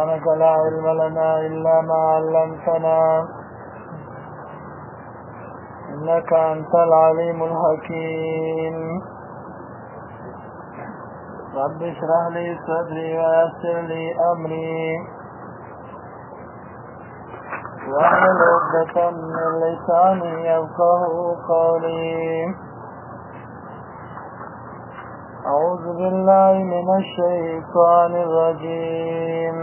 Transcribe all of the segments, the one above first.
سبحانك لا علم لنا إلا ما علمتنا إنك أنت العليم الحكيم رب اشرح لي صدري ويسر لي أمري واحلل عقدة من لساني يفقهوا قولي أعوذ بالله من الشيطان الرجيم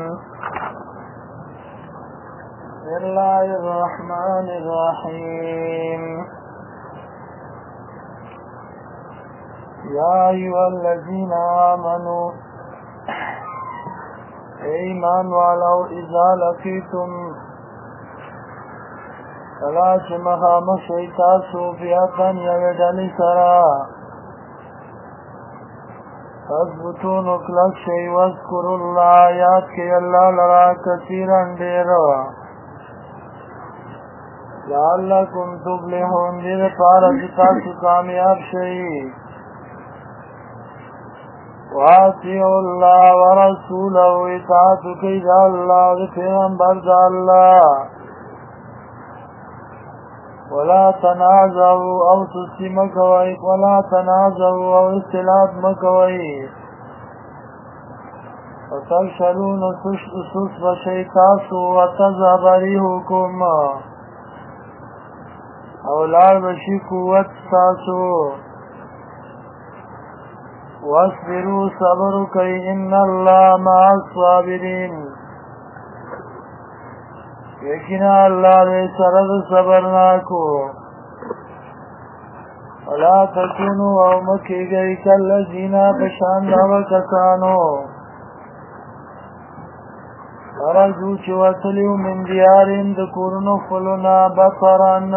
بسم الله الرحمن الرحيم يا أيها الذين آمنوا إيمان ولو إذا لقيتم فلا مخام الشيطان صوفية يودل سرا فاثبتوا نکلک شئی واذکروا اللہ یاد کی اللہ لرا کثیرا دیرا لعلکم تفلحون دیر پارا کامیاب شئی وَأَطِيعُوا اللَّهَ وَرَسُولَهُ اطاعت کی دا اللہ و پیغمبر دا اللہ وَلَا تَنَازَعُوا أَوْ سُسْتِ مَكَوَئِ وَلَا تَنَازَعُوا أَوْ اختلاف مَكَوَئِ وَتَفْشَلُونَ سُسْ وَشَيْطَاسُوا وَتَذْهَبَ رِيحُكُمْ اولاد بشی قوت ساسو وَاصْبِرُوا صبر کئی ان اللہ مع الصابرین یقینا اللہ دے سرد صبرناکو وَلَا تَكُونُوا وَمَكِّ گئی كَالَّذِينَ پشاندہ وکسانو خرجوا چواتلیو من دیارین دکورنو خلونا بطران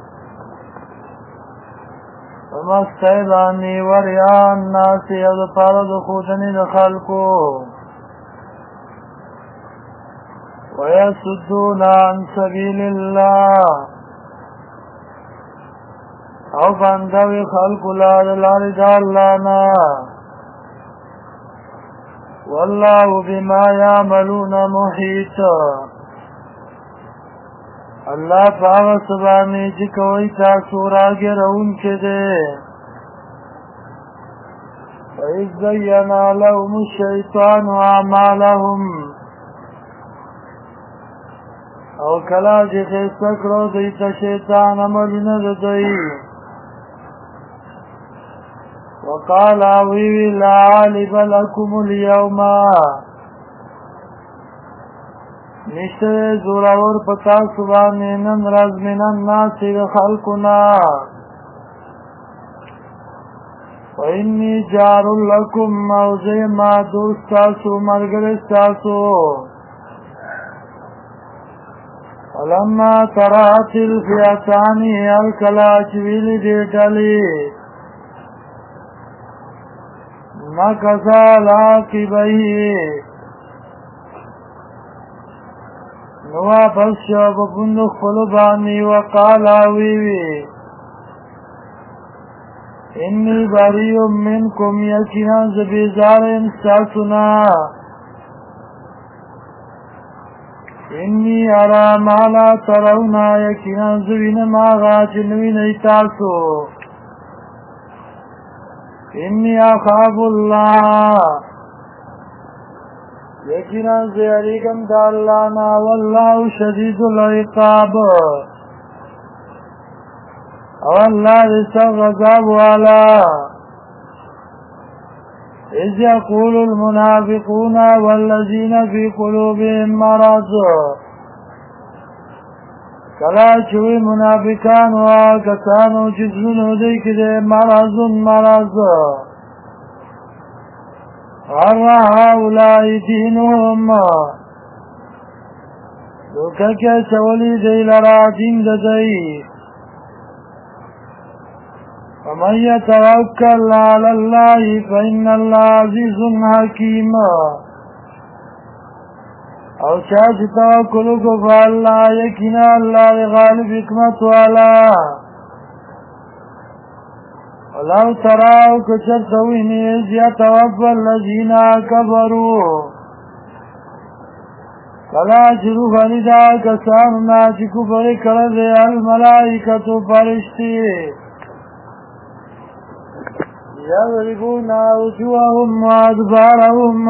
ومستیدانی وریان ناسی از پارد خودنی دخلکو وَيَسُدُّونَ عَنْ سَبِيلِ اللَّهِ او بندوی خلق لار دا اللہ نا واللہ بما یعملون محیط اللہ پاو سبانی جکوئی تاثور آگے رون کے دے وَإِذْ زَيَّنَ لَهُمُ الشَّيْطَانُ أَعْمَالَهُمْ او کلا جی خیستکرو دیتا شیطان عملنا ددئی وقال ویوی لا عالب لکم اليوم نشتر زورور پتا سبانی نن رز من الناس خلقنا وإنی جار لکم موزی ما دوستاسو مرگرستاسو ولما ترات الفئتان الکلاچ ویلی دیٹلی نکسا لاقبئی نوا پس شو بندق خلبانی وقالا ویوی انی بریء منکم یقینا زبیزار انستاسنا انی ارا ما لا ترونا یقینا زوین ما غاچنوین ایتاسو انی اخاف اللہ یقینا زیریکم دا اللہ نا واللہ شدید العقاب او اللہ رسا غضاب والا اذ یقول المنافقون والذین فی قلوبهم مرض کلا چوی منافقان و کسانو چیزنو دیکھ دے مرض هؤلاء دینهم دوکا کیا چولی دی لرا دین ددئی ومن يتوكل على الله فإن الله عزيز حكيم او چاچ توکلو کو فاللہ یقینا اللہ غالب حکمت والا ولو تراو کچرتوینی اذ یتوفى الذین کفروا کلا چې روغني دا کسانو نه چې کفر کړی دی الملائکتو فرشتي یضربون وجوههم وادبارهم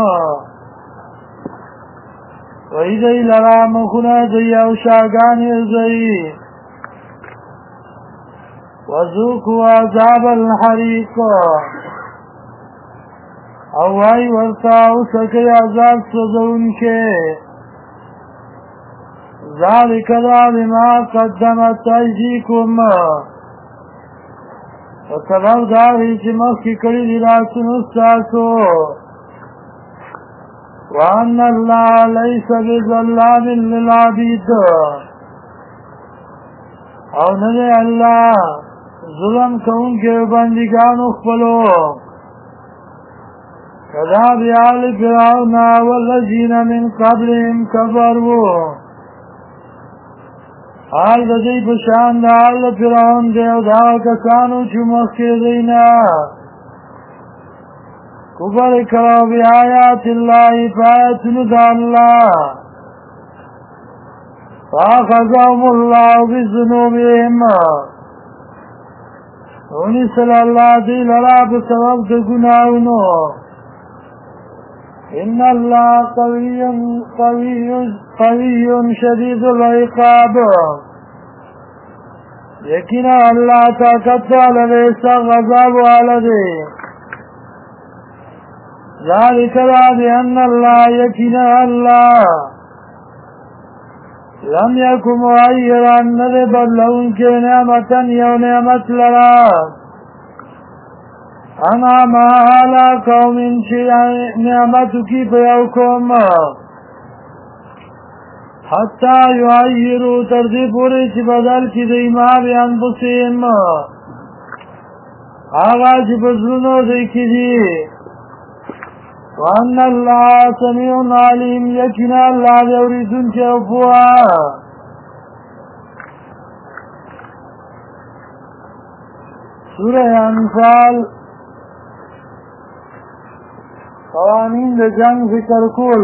وی دی لرا مخونه دی او شاگانی دی وذوقوا عذاب الحریق او وی ورطا اسکی عذاب سوزون کے ذالک دا بما قدمت ایدیکم وسبب داری چی مخی کری دی راسن استاسو وان اللہ لیس بظلام للعبید او ندے اللہ ظلم کون کے بندگان اخفلو کذاب آل فرعون والذین من قبلهم کفروا حال دا دی پشان دا آل فرعون دے او دا کسانو چو مخی دینا کفر کرو بی آیات اللہ فایتنو دا اللہ فاخذهم اللہ بذنوبهم اونی صلی اللہ دی لرا بسبب دا گناہونو ان اللہ قوی شدید العقاب یقینا اللہ طاقت والدے سخت عذاب والدے ذالک بأن اللہ یقینا اللہ لم یکن مغیرا ندے بدلون کے نعمتا یو نعمت لرا انعام علی قوم چی نعمت کی پیوکم حتی یعیرو تردی پوری چی بدل کی دی ما بی انفسیم آغا چی بزرنو دی کی دی وان اللہ سمیع علیم یقینا اللہ دیوریدن چی اوپوا سورہ انفال قوانین د جنگ ذکر کول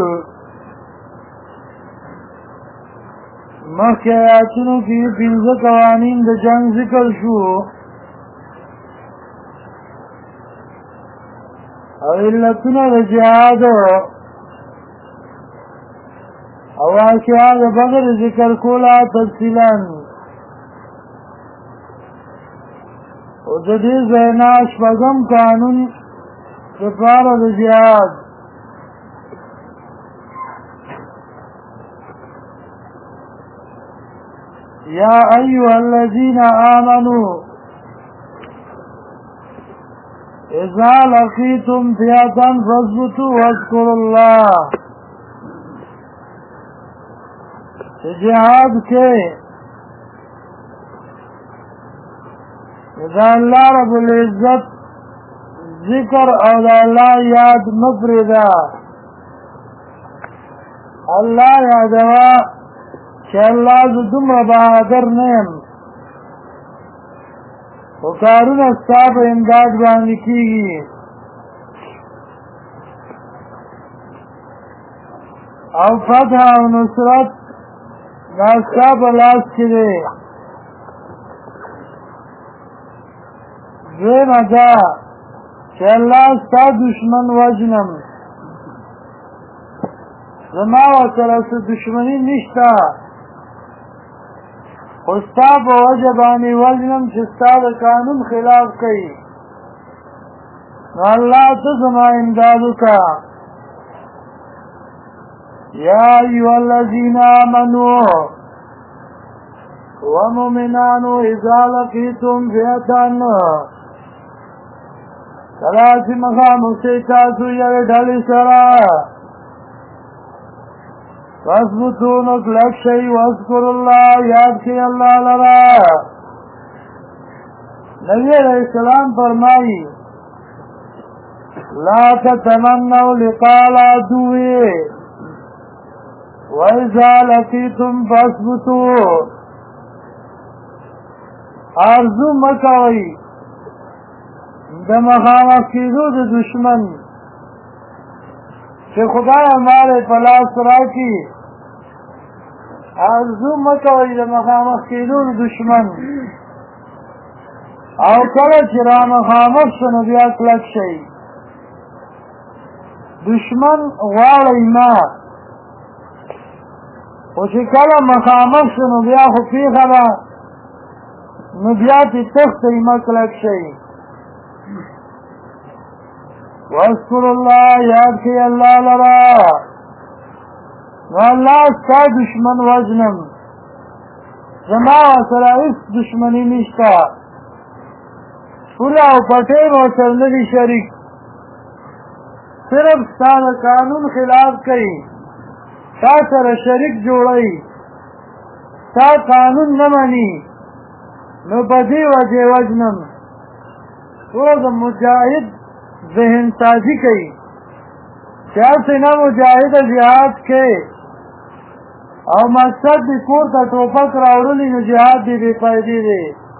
مخی آیاتونو کی 15 قوانین د جنگ ذکر شو او علتونه د جهاد او واقعا د بدر ذکر کولا تفصیلا او د دې ځای نه شپږم قانون دپاره د جهاد یا ایها الذین آمنوا اذا لقیتم فئة فاثبتوا واذکروا اللہ جهاد کے اذا اللہ رب العزت ذکر او دا اللہ یاد مفردا اللہ یادوا چه اللہ زدوم بہادر نیم و کارون استاب امداد باندې کیږي او فتح او نصرت دا استاب لاس کې دی دویمه دا چې الله ستا دشمن وجنم زما ورسره څه دشمني نشته خو ستا په وجه باندې وجنم چې ستا د قانون خلاف کوي نو الله ته زما امداد وکړه یا ایها الذین آمنوا ومؤمنانو اذا لقیتم فئة کله چې مخامخ شئ تاسو یوې ډلې سره فاثبتوا نو کلک شئ واذکروا الله یاد کړئ الله لرا نبی علیہ السلام فرمایي لا تتمنوا لقاء العدو واذا لقيتم فاثبتوا ارزو مکوئ د مخامخ کېدو د دشمن چې خدای مال په لاس راکړي ارزو مکوئ د مخامخ کېدو د دشمن او کله چې را مخامخ شو نو بیا کلک شئ دشمن غواړئ نه خو چې کله مخامخ شو نو بیا خو پیښه ده نو بیا چې تښتئ مه کلک شئ واذکروا الله یاد کړئ الله لره نو الله ستا دشمن وژنم زما ورسره هېڅ دشمني نشته پوره او پټې به ورسره نه دي شریک صرف ستا د قانون خلاف کوي تا سره شریک جوړوي تا قانون نه مني نو په دې وجې وژنم ټول د مجاهد ذهن تازي کوي چې هسې نه مجاهده جهاد کوي او مقصد دې کور ته ټوپک راوړلي نو جهاد دې بې فایدې دی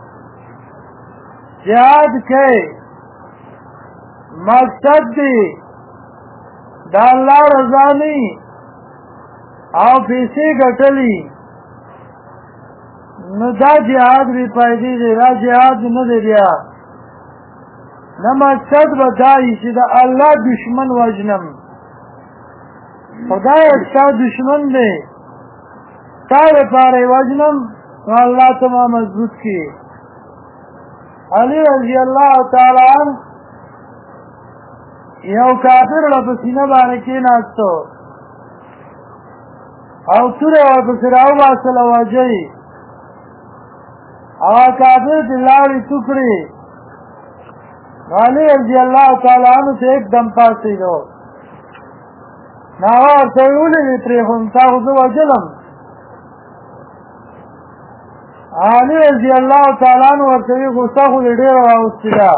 جهاد کوي مقصد دې د الله رضا نه او پیسې ګټلي نو دا جهاد بې فایدې دی دا جهاد نه دی بیا نه مقصد به دا وي چې د الله دشمن وژنم خدای ستا دشمن دی تا دپاره یې وژنم نو الله ته ما مضبوط کړي علي رضی الله تعالی عنه یو کافر له په سینه باندې کېناستو او توره یې ورپسې راوباسله وژه یې هغه کافر چې لاړې تو کړې نو علي رضی الله تعالی عنه ته एकदम پاڅېدو نو هغه ورته ویې ولې دې پرېښود تا خو زه وژلم علي رضی الله تعالی عنه ورته ویې غوسه خو دې ډېره راوستې ده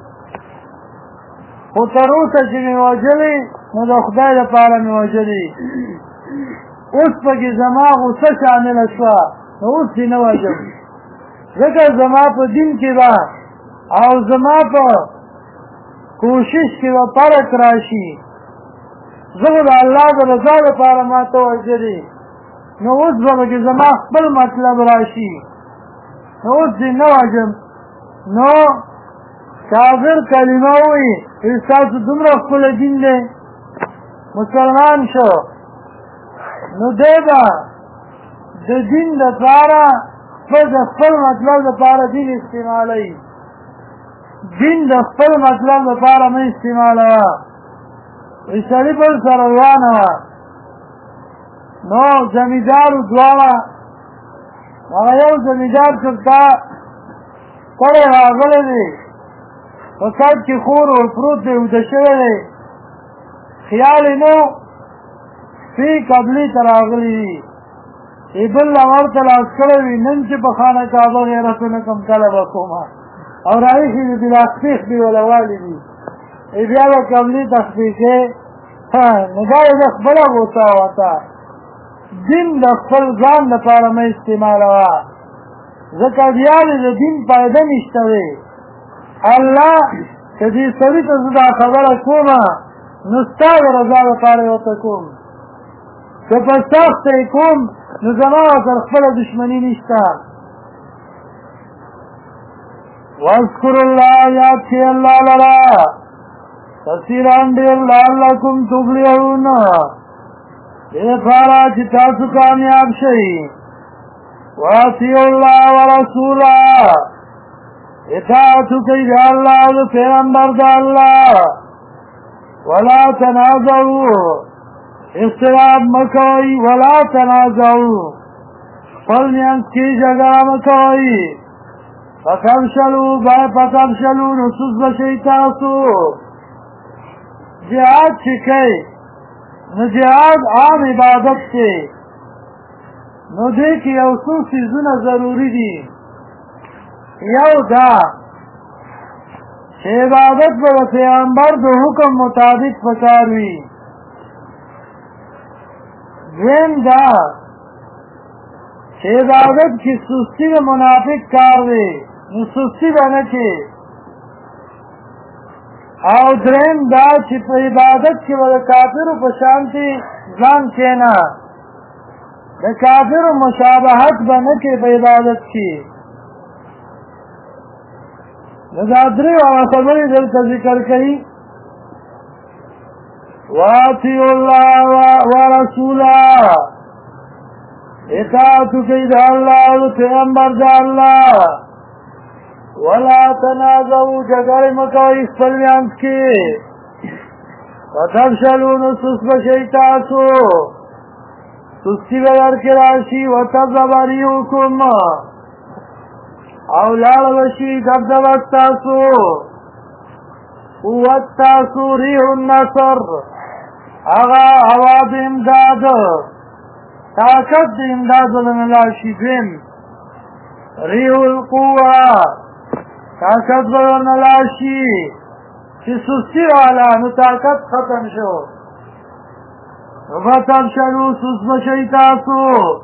خو تر اوسه چې مې وژلې نو د خدای دپاره مې وژلې اوس پکې زما غوسه شامله شوه نو اوس یې نه وژم ځکه زما په دین کې به او زما په کوشش کې به فرق راشي زه خو د الله د رضا لپاره ما ته وژلې نو اوس به پکې زما خپل مطلب راشي نو اوس یې نه وژم نو کافر کلمه ووایي ستاسو دومره ښکلی دین دی مسلمان شو نو دی به د دین دپاره د خپل مطلب دپاره دین استعمالوي دین د خپل مطلب دپاره مه استعمالوه وایي سړي بل سره روانه وه نو زمیندارو دواړه هغه یو زمیندار چې تا کړی راغلی دی په کټ کې خور ورپروت دی اوده شوی دی خیال یې نه و سپي قبلې ته راغلي دي چې بل له ورته لاس کړی وي نن چې په خانه کعبه غیرتونه کوم کله به کومه او راایښي دي بلاخپېښ دي وله والي دي بیا به قبلې تخپېښې نو دا یې زه خپله غوسه وته دین د خپل ځان لپاره مه استعمالوه ځکه بیا دې د دین فایده نشته دی الله که دې سړي ته زه دا خبره کومه نو ستا د رضا لپاره یې ورته کوم که په سخته یې کوم نو زما ورسره خپله دشمني نشته واذکروا الله یاد کړئ الله لره کثیرا ډېر لعلکم تفلحون دې لپاره چې تاسو کامیاب شئ واطیعوا الله ورسوله اطاعت کوي د الله او د پیغمبر د الله ولا تنازعوا اختلاف مکوئ ولا تنازعوا خپل منځ کې جګړه مکوئ فتفشلوا نو سست به شئ تاسو جهاد چې کوئ نو جهاد عام عبادت دی نو دې کې یو څو څیزونه ضروري دي یو دا چې عبادت به د پیغمبر د حکم مطابق پکار وي دویم دا چې عبادت کې سستی د منافق کار دی نو سستی به نه کې او دریم دا چې په عبادت کې به د کافرو په شانتې ځان کېنه د کافر مشابهت به نه کې په عبادت کې. دا درې خبرې دلته ذکر کوي. واطیعوا الله ورسوله، اطاعت کوي د الله او پیغمبر د الله. ولا تنازعوا، جګړې مه کوئ خپل منځ کې. وتفشلوا، نو سست به شئ تاسو، سستی به درکې راشي. وتذهب ريحكم، او لاړه به شي دبدبه ستاسو. قوت ستاسو ریح النصر، هغه هوا د امداد، طاقت د امداد ولنه لاړ شي. دویم ریح القوه، طاقت به ورنه لاړ شي چې سستی والا نو طاقت ختم شو. فتفشلوا، سست به شئ تاسو.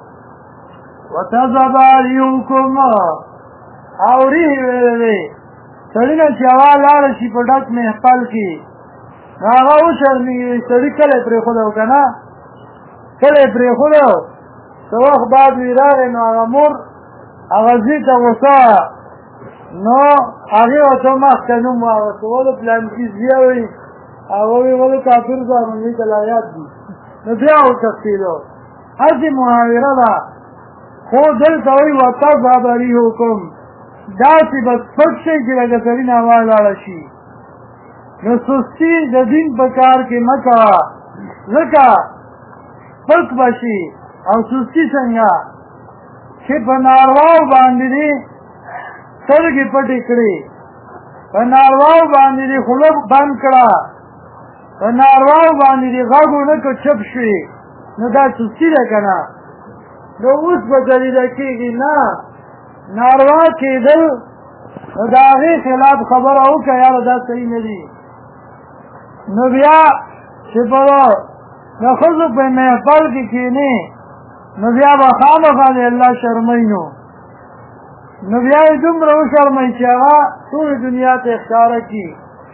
وتذهب ريحكم، او ریح ویلې سړی نه چې هوا لاړه شي په ډک محفل کې، نو هغه وشرمېږي. سړي کله یې پرېښودی و که نه، کله یې پرېښودی و، څه وخت بعد وی راغی، نو هغه مور هغه زوی ته غوسه، نو هغې ورته مخکې نوم واغسته، ولې پلانکي زویه وایي، هغه وایي ولې کافر زامنوي ته لا یاد دي، نو بیا وتښتېدو. هسې محاوره ده، خو دلته وایي وتذهب ريحكم، داسې به سپک شئ چې لکه سړي نه هوا لاړه شي. نو سستي د دین په کار کې مه کوه، ځکه سپک به شي. او سستي څنګه چې په نارواو باندې دې سترګې پټې کړې، په نارواو باندې دې خوله بند کړه، په نارواو باندې دې غږ ونه کړه، چپ شوې، نو دا سستي ده که نه؟ نو اوس به دلیله کېږي نه، ناروا کېدل نو د هغې خلاف خبره وکړه، یاره دا صحیح نه دي. نو بیا چې په د ښځو په محفل کې کښېنې، نو بیا به خامخا د الله شرموي، نو بیا یې دومره وشرموي چې هغه ټولې دنیا ته ښکاره کړي.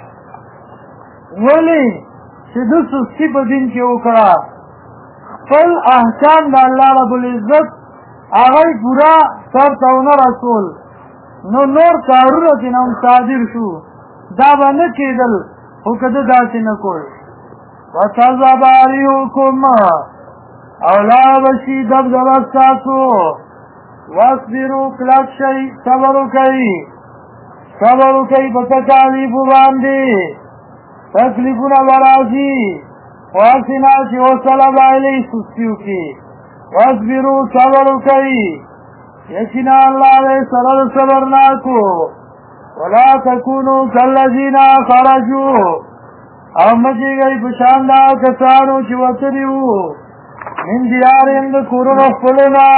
ولې چې ده سستي په دین کې وکړه، خپل احکام د الله رب العزت هغه پورا سر ته ونه رسول، نو نور کارونه چې نه هم صادر شو، دا به نه کېدل، خو که ده داسې نه کوی. وتذهب ريحكم، او لاړه به شي دبدبه ستاسو. واصبروا، کلک شئ، صبر وکئ، صبر وکئ په تکالیفو باندې، تکلیفونه به راځي، خو هسې نه چې حوصله بایلئ سستي وکړي. واصبروا، صبر وکئ، یقینا الله دې سره د صبرناکو. ولا تکونوا کالذین خرجوا، او مه کېږئ په شان د هغه کسانو چې وتلي وو من دیارهم د کورونو خپلو نه،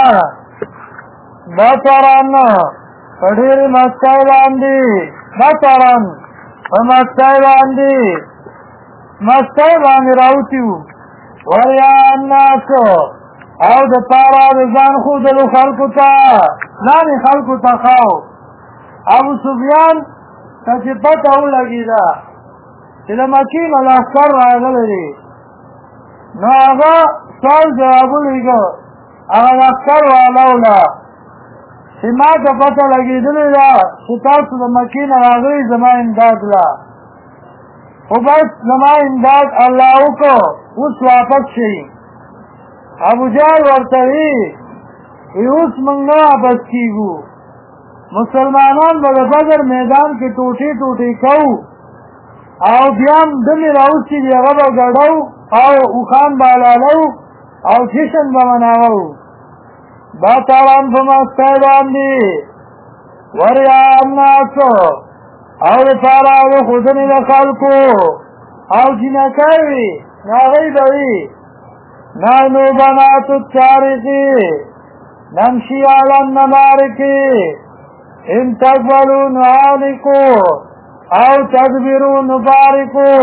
بطرا، په ډېرې مستۍ باندې، بطرا، په مستۍ باندې، مستۍ باندې راوتي وو. وریا الناس، او د پاره د ځان ښودلو خلکو ته، ځانې خلکو ته ښاو. ابو سفیان ته چې پته ولګېده چې د مکې نه لښکر راغلی دی، نو هغه سوال جواب ولیږه هغه لښکر والاو له چې ما ته پته لګېدلې ده چې تاسو د مکې نه راغلئ زما امداد له، خو بس زما امداد الله وکړو، اوس واپس شئ. ابو جهل ورته وی اوس موږ نه واپس کېږو، مسلمانان به د بدر میدان کې ټوټې ټوټې کوو، او بیا هم دمې راوستي دي هغه به ګډو او اوښان به حلالو او جشن به مناوو. بطرا، په مستۍ باندې، وریا الناس، او دپاره د ښودنې د خلکو، او جینکۍ وي نو هغوی به وي نحن بنات الطارق نمشي على النمارق ان تقبلوا نعانقوا او تدبروا نبارقوا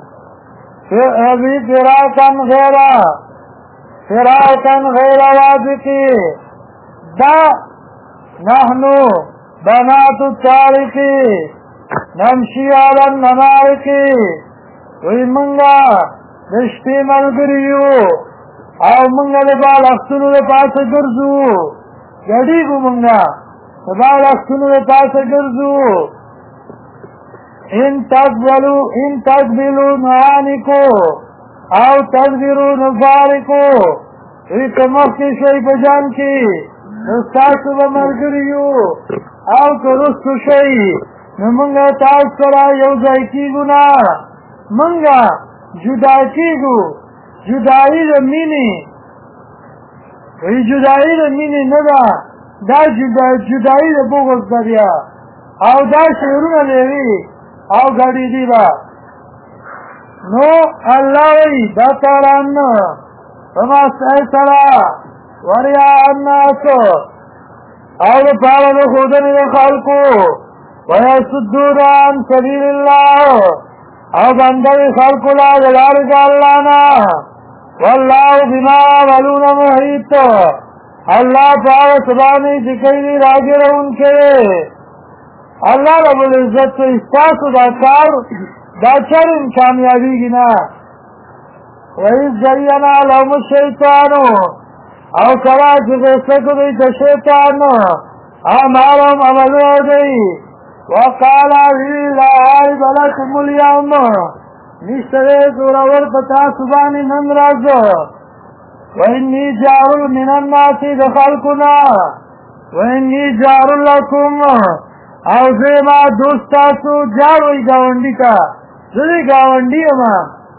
فراقا غير واثق. دا نحن بنات الطارق نمشي على النمارق، وی منگا دشپی ملگریو او منگا دا بال اختنو دا پاس گرزو گڑی گو منگا دا بال اختنو دا پاس گرزو ان تقبلو نعانکو او تقبرو نفارکو ایک مخی شئی پجان کی نستاسو بمرگریو او کرستو شئی نمانگا تاس کرا یوزائی کی گنا منگا جدا کی گو جدائی دا مینی وی جدائی دا مینی ندا دا جدائی دا بغض دا بیا او دا شعرون لیوی او گاڑی دی با نو اللہ وی دا تاران فما سیسرا وریا الناسو او دا پالا دا خودن دا خالکو ویسدون عن سبیل اللہ او بندوی خالکو لا دلار جالانا واللہ بما عملون محیط اللہ پاو سبانی سکیلی راجر ان کے اللہ رب العزت تو استاسو دا کار دا چرم کامیابی گنا وَإِذْ زَيَّنَ لَهُمُ الشَّيْطَانُ او کلا چگستکو دیتا شیطان اعمالهم عملو دی وقال لا عارب لكم اليوم نشترے زورور پتا سبانی نمراز وإنی جار من الناس دخلکنا وإنی جار لكم او زیما دوستاسو جاروی گاونڈی کا زدی گاونڈی اما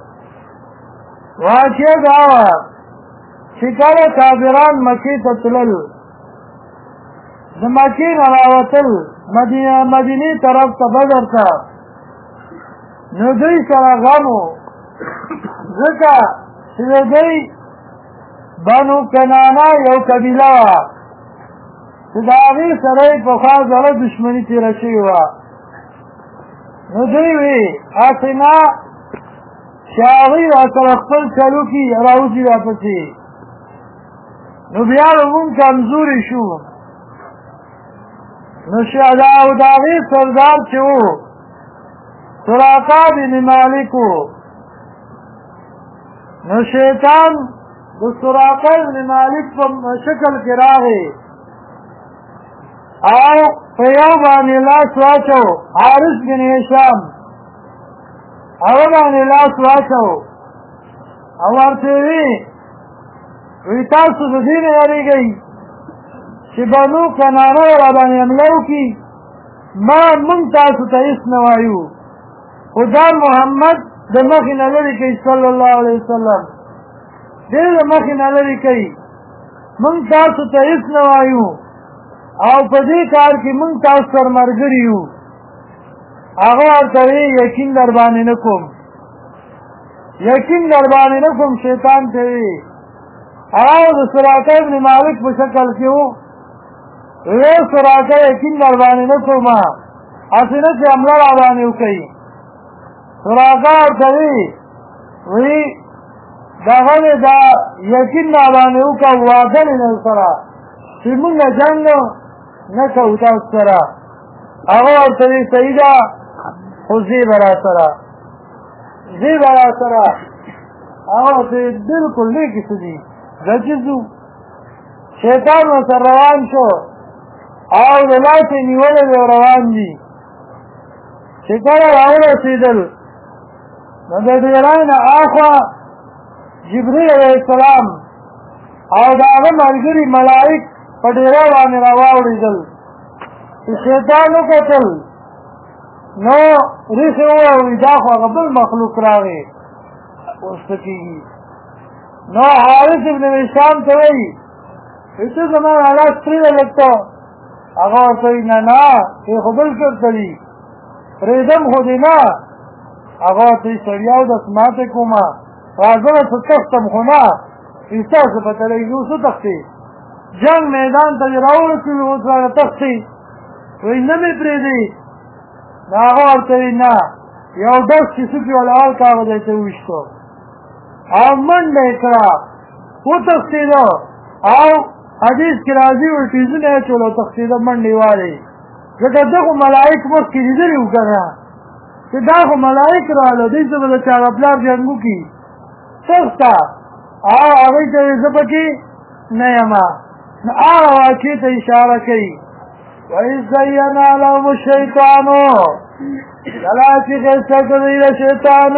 واقعی گاوا شکار کابران مکی تطلل مکی نراوتل مدینی طرف تا بدر تا ندوی سرغمو ذکا سیدی بنو کنانا یو قبیلہ سداغی سرائی پخواز علا دشمنی تیرشی ہوا ندوی وی آسنا شاغی و اطرقفل چلو کی راوزی واپسی نبیان امون کمزوری شو داغی سردار چو سراقا بن مالکو شیطان دو سراقا بن مالک پا شکل کراغی او پیو بانی لاس واچو حارس بن هشام او بانی لاس واچو او ارتوی ویتاسو دو دین یاری گئی چی بنو کنانو رابانی املو کی ما منتاسو تا اس نوائیو خدا محمد دا مخی نلری کئی صلی اللہ علیہ وسلم دیر دا مخی نلری کئی منتاسو تا اس نوائیو او پدی کار کی منتاس سر مرگریو اغوار تاوی یقین دربانی نکم شیطان تاوی او دا سراقہ ابن مالک بشکل کیو وی سراقہ یقین دربانی نکم اسنت عملہ رابانیو کئی سراقہ اور تاوی وی دا غد دا یقین دربانیو کا وعدن نلسرا چی منگا جنگو نکا اتاس سرا اغوار تاوی سیدہ خو زی برا سرا اغوار تاوی بلکل لیکی سدی رجزو شیطان و سر روان شو او دلاتی نیول دی روان دی شکر راول سیدل ندیرین آخوا جبریل علیہ السلام او داغم الگری ملائک پڑیرہ وانی رواوڑی دل شیطانو قتل نو ریخی ہوا ہوئی داخوا قبل مخلوق راوی اوستکیگی نو حارس ابن وشام توئی ایتو زمان حالات پریده لگتا اغاور توئی نا ای خبل کرتلی پریدم خودی نا اغاور توئی سریعو دسمات کوما رازم ستختم خونا ایسا سپتلی یوسو تختی جنگ میدان تجراؤ رسولی غصران تختی توئی نمی پریدی نا اغاور توئی نا یو دست کسی کی والعال کاغذ ایتے وشتو او من لیکرا وہ تخصیدو او حدیث کی راضی و تیزن ہے چولو تخصیدو من لیواری لیکن دکھو ملائک مخ کی جدری ہو کر رہا کہ داخو ملائک رالو دیسو بدا چاگا پلار جنگو کی تختا او هغوی ته یې زه پکې نه یم. نو هغه واقعې ته اشاره کوي. وَإِذْ زَيَّنَ لَهُمُ الشَّيْطَانُ کله چې ښایسته کړی د شیطان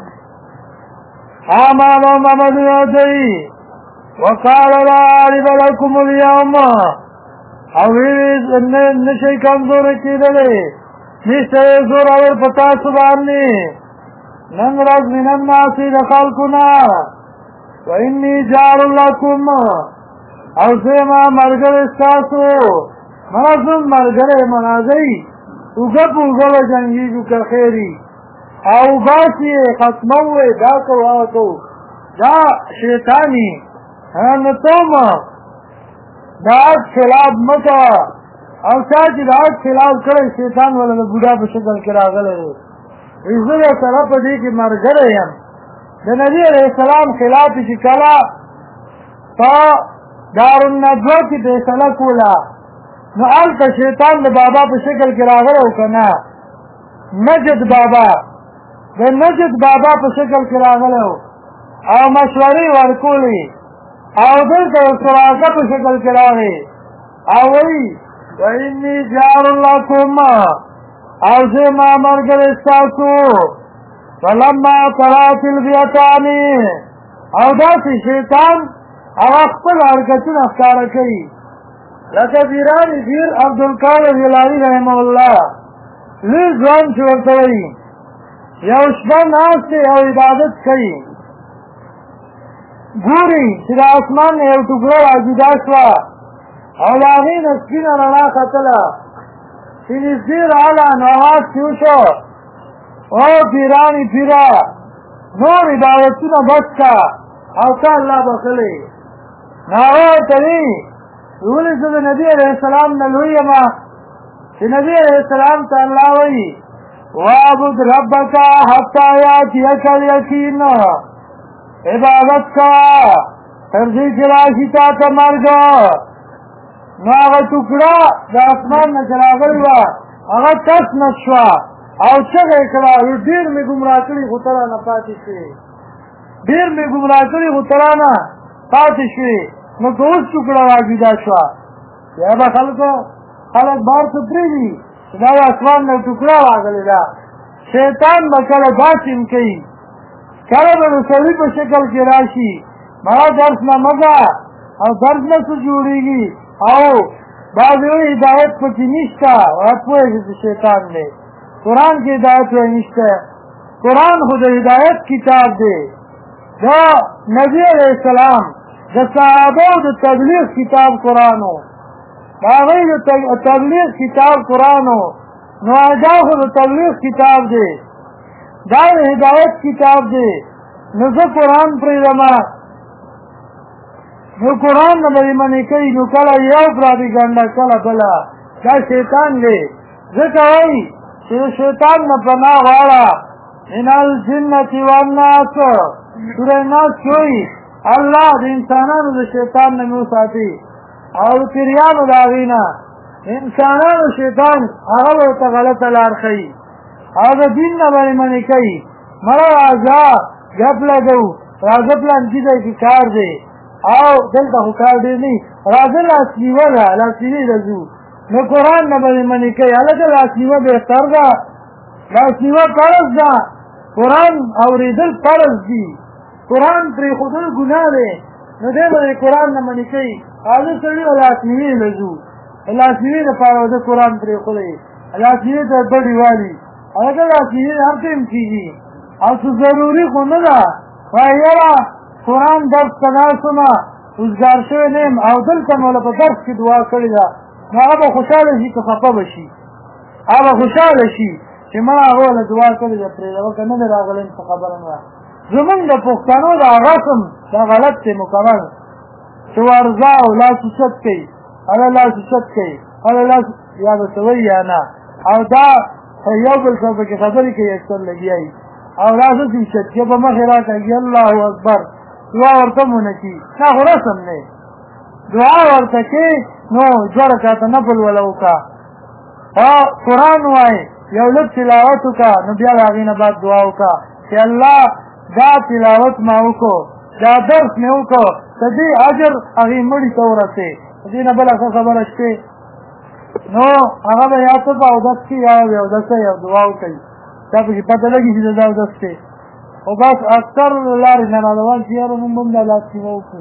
اعمالهم عملونه دوی وقال لا غالب لكم اليوم او نشئ کمزور کېدلی نشته زور اور په تاسو باندې نن ورځ من الناس د خلقنا وإني جعل لكم او زما ملګری ستاسو منظم ملګری منازی اوږه په اوږه به جنګېږو که خیري او باسي ختموي دا کوو هغه کوو دا شیطاني نو توم د حق خلاف مه کوه او چا چې د حق خلاف کړی شیطان ولا د بوډا په شکل کې راغلی دی زه د سره په دې کې ملګری یم د نبي علیه السلام خلاف چې کله په دارالندوه کې فیصله کوله نو هلته شیطان د بابا په شکل کې راغلی و که نه نجد بابا د نجد بابا په شکل کې راغلی و او مشورې ورکولې او دلته د سراقه په شکل کې راغی او وایي وإني جعل لكم او زما ملګری ستاسو فلما طلعت الفئتان او داسې شیطان هغه خپل حرکتونه ښکاره کوي لکه پیران پیر عبدالقادر جیلاني رحمه الله لوی ځوان چې ورته وایي یو شپه ناست دی او عبادت کوي ګوري چې د اسمان نه یو ټوکړه راجدا شوه او د هغې نه سپینه رڼا ختله چې نږدې راغله نو اواز چې وشو او پیرانې پیره نور عبادتونه بس که او که الله بخلی نو هغه ورته وایي ولې زه د نبي علیه السلام نه لوی یم چې نبي علیه السلام ته الله وایي واعبد ربک حتی یاتیک الیقین عبادت کوه تر دې چې راشي تا ته مرګ نو هغه ټوکړه د اسمان نه چې راغلې وه هغه ټس نه شوه او چغه یې کړه ډېر مې ګمراه کړي خو ته رانه پاتې شوې ډېر مې ګمراه کړي خو ته رانه پاتې شوې نو که اوس ټوکړه راجدا شوه بیا به خلک بار څه پرېږدي چې دا د اسمان نه ټوکړه راغلې ده شیطان به کله داسې هم کوي کله به د سړي په شکل کې راشي مړه درس نه مګه او درس نه څه جوړېږي او بعضې وایي هدایت پکې نشته پوهېږي چې شیطان دی قرآن کې هدایت وایي نشته قرآن خو د هدایت کتاب دی دا نبي علیه السلام د صحابو د تبلیغ کتاب قرآن و د هغوی د تبلیغ کتاب قرآن و نو دا خو د تبلیغ کتاب دی دا د هدایت کتاب دی نو زه قرآن پرېږدمه نو قرآن نه به یې منې کوي نو کله یو پراپیګنډه کله بله دا شیطان دی ځکه وایي چې د شیطان نه پناه غواړه من الجنة والناس سوره ناس کې وایي الله د انسانانو د شیطان نه مې وساتي او د پیریانو د هغې نه انسانانو شیطان هغه به ورته غلطه لار ښیي او د دین نه به یې منې کوي مړه راځه ګپ لګوو راځه پلانکي ځای کې کار دی او دلته خو کار ډېر نه وي راځه لاسنیوه ده لاسنیوې ته ځو نو قرآن نه به یې منې کوي هلکه لاسنیوه بهتر ده لاسنیوه فرض ده قرآن اورېدل فرض دي قرآن پرېښودل ګناه دی نو دی به د قرآن نه منې کوي راځه سړي به لاسنیوې له ځو لاسنیوې دپاره به زه قرآن پرېښودی لاسنیوې ته بډې والي هلکه لاسنیوې هر ټایم کېږي او څه ضروري خو نه ده وایي یاره قرآن درس ته ناستمه روزګار شوی نه یم او دلته مې له په درس کې دعا کړې ده نو هغه به خوشحاله شي که خفه به شي هغه به خوشحاله شي چې ما هغه له دعا کړې ده پرېږده که نه دی راغلی څه خبره نه ده زمونږ د پښتنو دا رسم دا غلط دی مکمل چې ورځه او لاس اوچت کوي هله لاس اوچت کوي هله لاس یا به څه وایي یا نه او دا یو بل سره پکې خبرې کوي اکثر لګیا وي او راځه چې اوچت کې به مخې را کوي الله اکبر دعا ورته مونه کي دا خو رسم دی دعا ورته کې نو دوه رکعته نفل وله وکړه قرآن وایي یو لږ تلاوت وکړه نو بیا د هغې نه بعد دعا وکړه چې الله دا تلاوت ما وکړو دا درس مې وکړ د دې اجر هغې مړي ته ورسې د دې نه بله ښه خبره شپې نو هغه به یا ته په اودس کې یا اودس کوي او دعا وکوي تا پکې پته لګي چې دا اودس کوي خو بس اکثر لارې نه روان چې یاره مونږ هم دا لاسیمه وکړو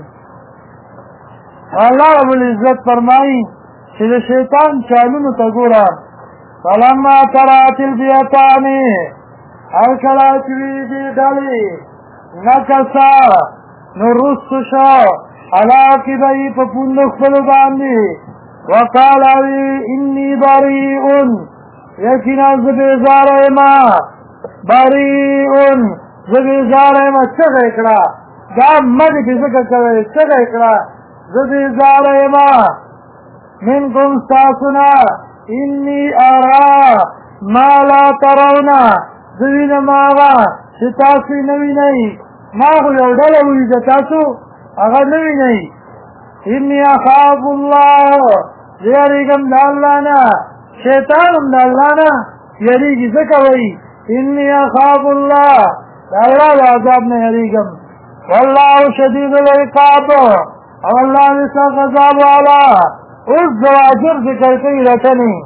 الله رب العزت فرمایي چې د شیطان چالونو ته ګوره فلما ترات الفئتان هر کله چې وي دې ډلې نکسا نو رستو شو علی عقبیه په پوندو خپلو باندې وقال انی بریء یقینا زه بیزاره یمه بریء زه بیزاره یمه چغه یې کړه دا مدې کې ځکه کوی چغه یې کړه زه بیزاره یمه منکم ستاسو نه انی ارا ما لا ترون زه وینم هغه چې تاسو یې نه وینئ ما خو یو ډله ولیده تاسو هغه نه وینئ انی اخاف الله زه یریږم د الله نه شیطان هم د الله نه یریږي ځکه وایي انی اخاف الله د الله د عذاب نه یریږم والله شدید العقاب او الله د سخت عذاب والا اوس زواجر ذکر کوي رټنې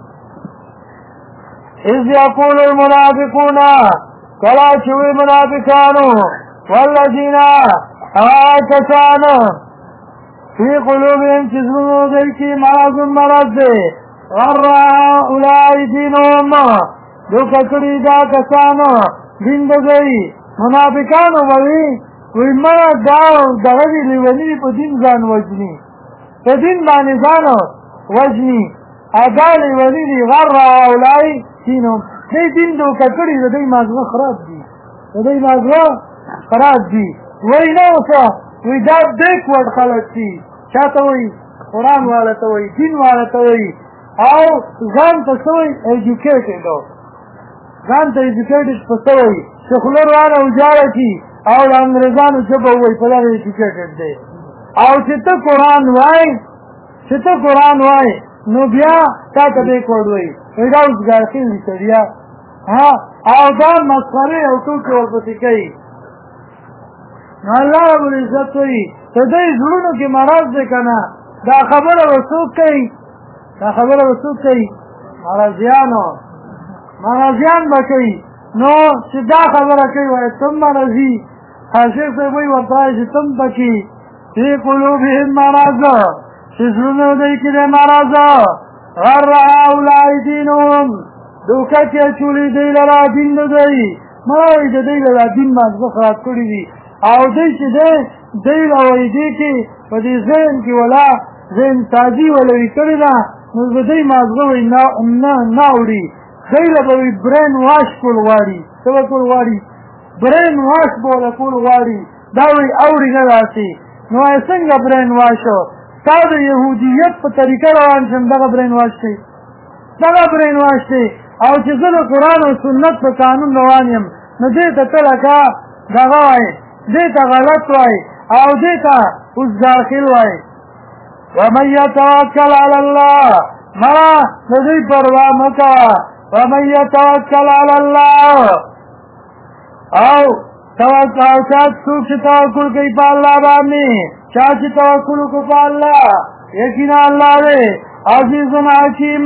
اذ یقول المنافقون کله چې وایي منافقانو والذین کسان فی قلوبهم چې زړونو دوی کې مرض دی غر هؤلاء دینهم دوکه کړي دا کسانو دین د دوی منافقانو وایي مړه دا دغه دي لیوني په دین ځان وژني په دین باندې ځان وژني دا لیوني دي غر هؤلاء دینهم دی دین دوکه کړي د دوی مازغه خراب دي د دوی مازغه خراب دي وایي نه اوسه وایي دا بیکورډ خلک دي چاته وایي قرآن والا ته وایي دین والا ته وایي او ځان ته څه وایي ایجوکیټډ ځان ته ایجوکیټډ په څه وایي چې خوله روانه وجاړه کړي او د انګرېزانو ژبه ووایي په دغه ایجوکیټډ دی او چې ته قرآن وایي نو بیا تا ته بیکورډ وایي وایي دا اوس ګارخېل دي سړیا او دا مسخرې او ټوکې ورپسې کوي نو الله رب العزت وایي په دې زړونو کې مرض دی که نه دا خبره به څوک کوي مرضیان به کوي نو چې دا خبره کوي وایي تم مرضي شیخ صاحب وایي ورته وایي چې تم پکې فی قلوبهم مرض چې زړونو دوی کې دی مرض غر هؤلاء دینهم دوکه کې اچولي دوی لره دین د دوی ما وایي د دوی لره دین مازغه خراب کړي دي او دوی چې دی دوی به وایي دې کې په دې ذهن کې ولا ذهن تازي ولوي کړې ده نو به دوی مازغه وایي نه اوري دوی له به وایي برین واش کول غواړي څه به کول غواړي برین واش به له کول غواړي دا وایي اوري نه داسې نو وایي څنګه برین واش ستا د یهودیت په طریقه روان شم دغه برین واش دی او چې زه د قرآن او سنت په قانون روان یم نو دې ته ته لکه دغه وایي دې ته غلط وایي او دې ته اوس داخل وایي ومن یتوکل علی الله مړه د دوی پروا مه کوه ومن یتوکل علی الله او څوک چې توکل کوي په الله باندې چا چې توکل وکړو په الله یقینا الله دی عزیز حکیم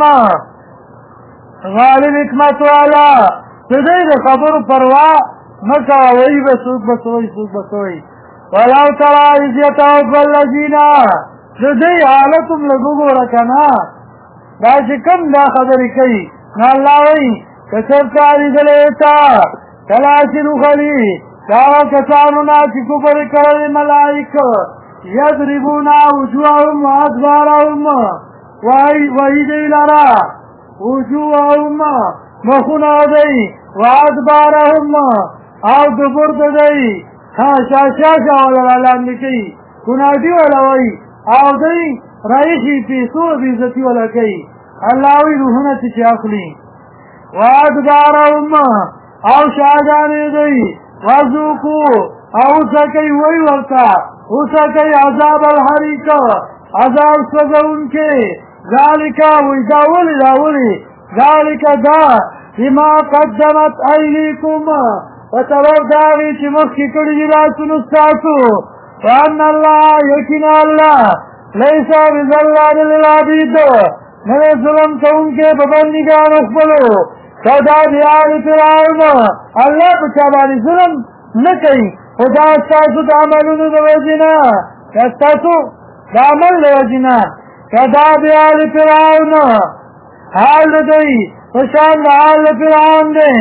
غالب حکمت والا د دوی د خبرو پروا مه کوه وایي به څوک به څه وایي ولو ترى اذ يتوفى الذین د دوی حالت هم لږ وګوره که نه دا چې کوم دا خبرې کوي نو الله وایي که چېرته لیدلی تا کله چې روغلي دا کسانو نه چې کفر کړی ملائک یضربون وجوههم وادبارهم وایي دوی لره وجوههم مخونه دوی وادبارهم او دبر د دوی شاشه والا لاندې کوي ګناهګي والا وایي او دوی رایشي پیسو بېعزتي والا کوي الله وایي روحونه چې اخلي وادبارهم او شاګانې دوی وذوقوا او اوسکئ وایي ورته اوسکئ عذاب الحریق عذاب سوځونکي ذلک وایي دا ولې ذلک دا بما قدمت ایدیکم په سبب د هغې چې مخکې کړي دي لاسونو ستاسو وان الله یقینا الله لیس بظلام للعبید نوے ظلم کون کے پابندگان اخبرو خدا دیار فرعون اللہ پچابانی ظلم نہ کئی خدا استاسو دعملون دوزینا استاسو دعمل دوزینا خدا دیار فرعون حال دی وشان حال فرعون دے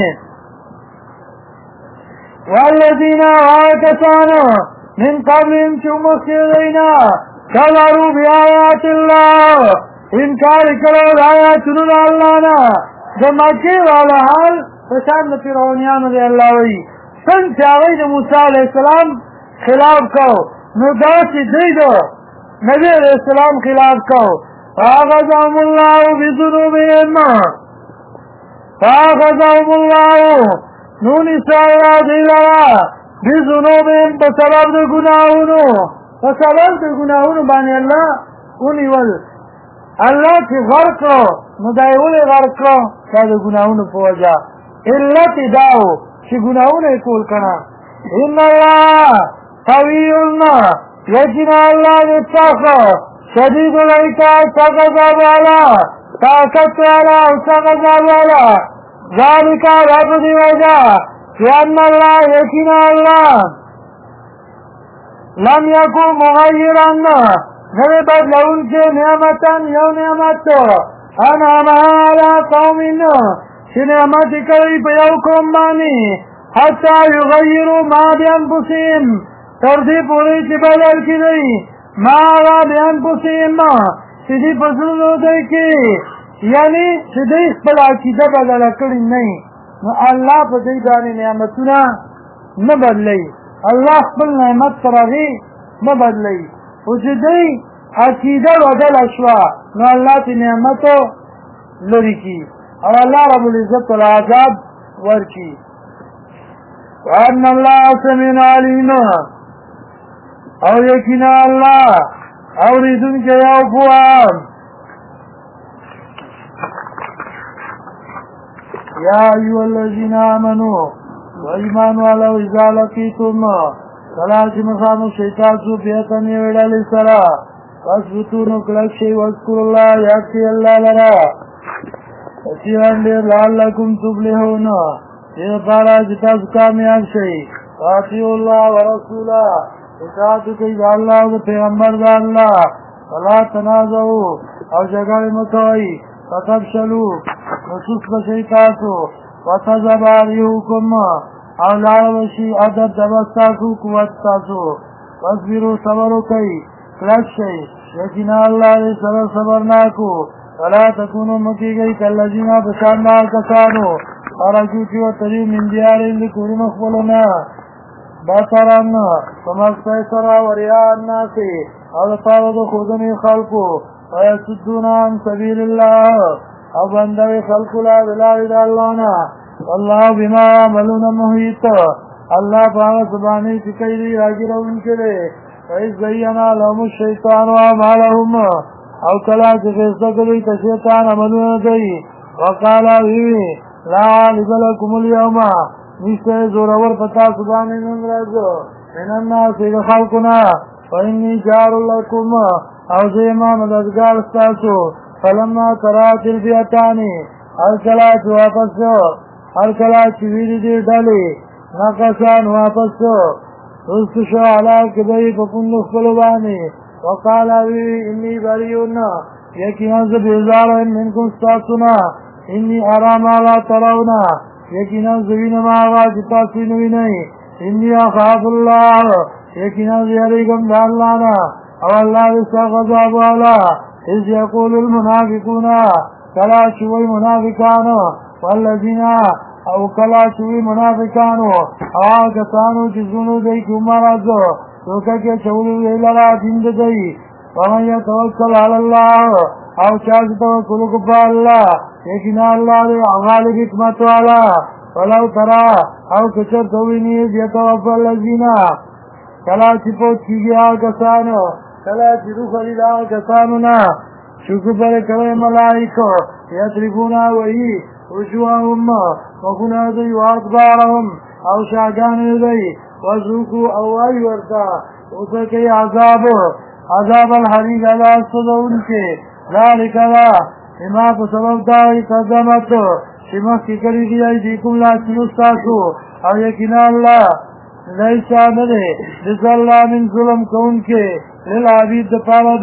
والذین آکسانو من قبلهم چمخیرین کذروا بآیات اللہ انکار کرو آیاتنا اللہ نا د مکه والا حال پشان د فرعونانو دی الله وی څنګه هغه د موسی علیه السلام خلاف کو نو داسې دی دو نبی علیه السلام خلاف کو فاخذهم الله بذنوبهم نون الله دی لرا بذنوبهم په سبب د ګناهونو باندې الله ونیول الله چې غرق کړو نو دا یې ولې غرق کړو دا د ګناهونو په وجه علت یې دا و چې ګناهونه یې ټول کړه ان الله قوي یقینا الله دې څخه شدید العقاب څخه والا طاقت والا او څخه والا ذالک رب دی وجه چې ان الله یقینا الله لم یکن مغیرا نوے بدلون کے نعمتاً یو نعمت انعامہ علی قومن چی نعمت کری پا یو قوم بانی حتی یغیرو ما بانفسهم تردی پوری چی بدل کی دی ما را بانفسهم چی دی پسلو دی کی یعنی چی دی خپل عقیده بدل کری نئی نو اللہ پا دی دانی نعمتنا نبدلی اللہ خپل نعمت سرغی نبدلی او چې دی عقیده بدل شوه نو الله تی نعمتو لري کی او الله رب العزت العذاب ورکی وان الله سميع عليم او یقینا الله اوریدونکی او پوه یا ایها الذین آمنوا وایمان والو اذا لقیتم کلا چې مخامو شیطان سو بیتنی ویڈالی سرا فاسبتونو کلک شی وذکر اللہ یاکی اللہ لرا اچیان دیر لعلکم تبلحون دیر پارا جتا سکامیاب شی فاتیو اللہ ورسولا اطاعتو کئی دا اللہ و پیغمبر دا اللہ فلا تنازعو او جگل مکوئی فتبشلو نسوس بشیطاتو فتزباریوکم او لاروشی عدد دبستاسو قوتستاسو وصبرو صبرو کئی کلک شئی یقینا اللہ دے صبرناکو فلا تکونو مکی گئی کاللزینا بشاندار کسانو خرجوتی و تریو من دیارین لکوری مخبلونا باتران فمستیسرا وریان ناسی او دطارد خودنی خلقو ویسدون عن سبیل اللہ او بندوی خلقو لا بلاوی دا اللہنا والله بما عملون محیط اللہ پاہا سبانی چکئی دی راگی رون کرے فیس زینا لهم الشیطان و عمالهم او کلا چکستک دی تشیطان عملون دی وقالا ویوی لا عالب لکم اليوم نیستے زورور پتا سبانی من رجو من الناس خلقنا فإنی جار لکم او زیما مددگار استاسو فلما ترات الفیتانی هر کلا چو واپس شو هر کلا چی ویدی دی ڈالی ناقصان واپس شو رست شو علا کبئی پکند اخبلوانی وقالاوی انی بریون یکی نزد بیزارن منکن ستاسونا انی ارام آلا ترونا یکی نزد وینم آغا جتاسوینوی نئی انی اخاف اللہ یکی نزد یریگم دالانا او اللہ بسا غضاب والا از یقول المنافقون کلا شوی منافقانو والذین او کلا شوی منافقانو او آکسانو چیزونو دی کمارازو توکا که چولو دی لرا دند دی ومن یتوکل علی اللہ او چاز توکلو کپا اللہ یکینا اللہ دی غالب حکمت والا ولو ترا او کچر توینی بیتوفا اللذینا کلا چپوت کیگی آکسانو کلا چرو خلید آکسانونا شکر پر کرے ملائکو یترفونا وی وجوههم وكنا ذي وأدبارهم أو شاقان ذي وزوكوا أو أي ورطا اسکی عذاب الحریق عذاب صدون کے ذالک اللہ اما کو سبب دائی قدمت شمخ کی کری دی ایدیکم لا چنستاسو او یقینا اللہ لیسا ندے جس اللہ من ظلم کون کے للعبید دپارا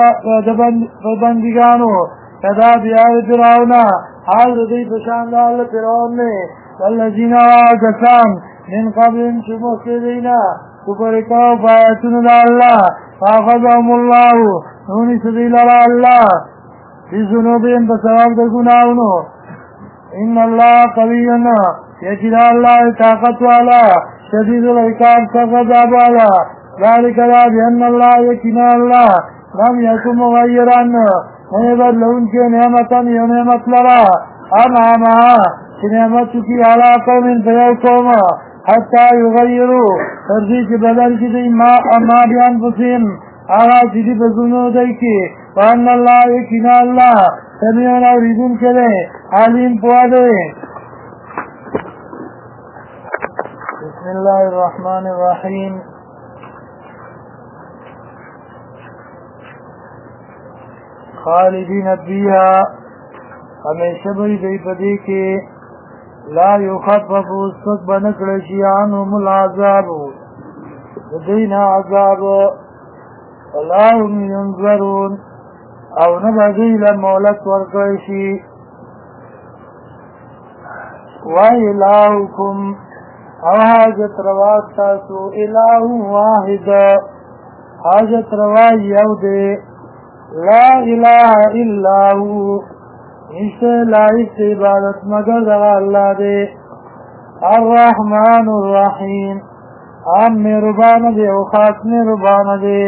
بندگانو کدا بیار فراؤنا حال ردی پشان لال فراؤن نے والذین آگسان من قبل شمخ کے دینا کفرکاو فایتون دا اللہ فاخذهم اللہ نونی سبیل اللہ فی ذنوبهم بسبب دا گناہنو ان اللہ قوینا یقینا اللہ طاقت والا شدید العقاب سخت والا ذالک لا بان اللہ یقینا اللہ لم یکن مغیرا نہیں بدلون کے نعمتا یا نعمت لرا انعامها کہ نعمت کی علا قوم بیو قوم حتی یغیرو ترزی کی بدل کی دی ما بیان بسیم آغا چیزی بزنو دی کی وان اللہ یقینا اللہ سمیعون اوریدون کرے علیم پوادے بسم اللہ الرحمن الرحیم خالدین فیہا ہمیشہ بری دی پدی کے لا یخفف اسفق بنکڑشی عنہم العذاب دینا عذاب ولا هم ينظرون او نبغیل مولت ورکڑشی وَإِلَاهُكُمْ او حاجت رواز تاسو الہ واحد حاجت رواز یودے لا الہ الا ہو نشتے لائق عبادت مگر دغا اللہ دے الرحمن الرحیم عام مہربان دے و خاص مہربان دے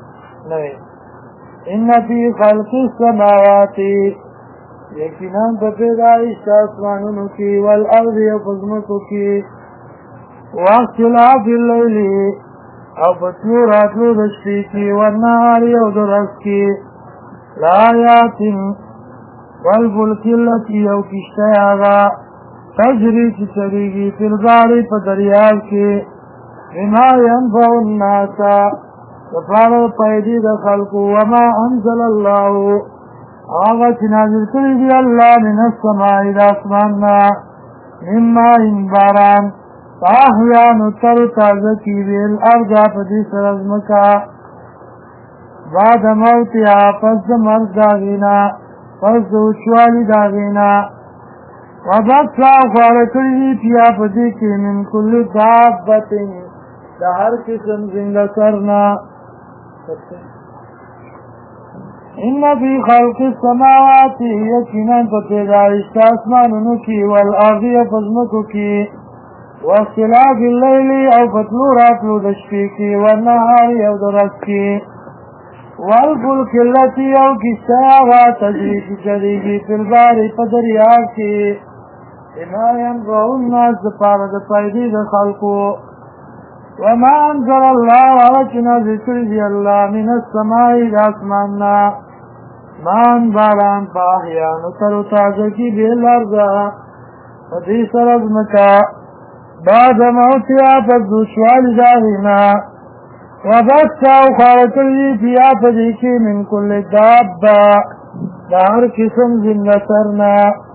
ان فی خلق السماوات یقیناً پیدائش آسمانوں کی والارض وفزمکو کی واختلاف اللیل او بطلو راتلو دشتی کی والنهار او درس کی لآیات والفلک اللتی او کشتی آغا تجری چی چریگی فی الباری پا دریاب کی بما ینفع الناسا دفار پیدی دا خلقو وما انزل اللہ آغا چی نازل کری دی اللہ من السمائی دا اسماننا مما ان باران فاحیان تر تازکی بیل ارجا پدی سرزمکا بعد موتیا پس مرد داغینا پس دوچوالی داغینا وبطا خوارکری پیا پدی کی من کل دابتن دا ہر قسم زندہ کرنا ان فی خلق السماوات یقیناً پیدائش آسمانوں کی والارض فزمکو کی واختلاف اللیل او فتلو راتلو دشپی کی والنهار او درس کی والفلک اللتی او کشتی آغا تجری کی چریگی فی الباری پدریاب کی بما ینفع الناس دپارد پیدی د خلقو وما انزل اللہ وعلچنا ذکر دی اللہ من السمائی داسماننا مان باران پاہیان تر تازکی بیل ارزا فدی سرزمکا بعد موتیا پس دوشوال داغینا وبسا خارکلی پیا پدی کی من کل دابا دا ہر قسم زندہ سرنا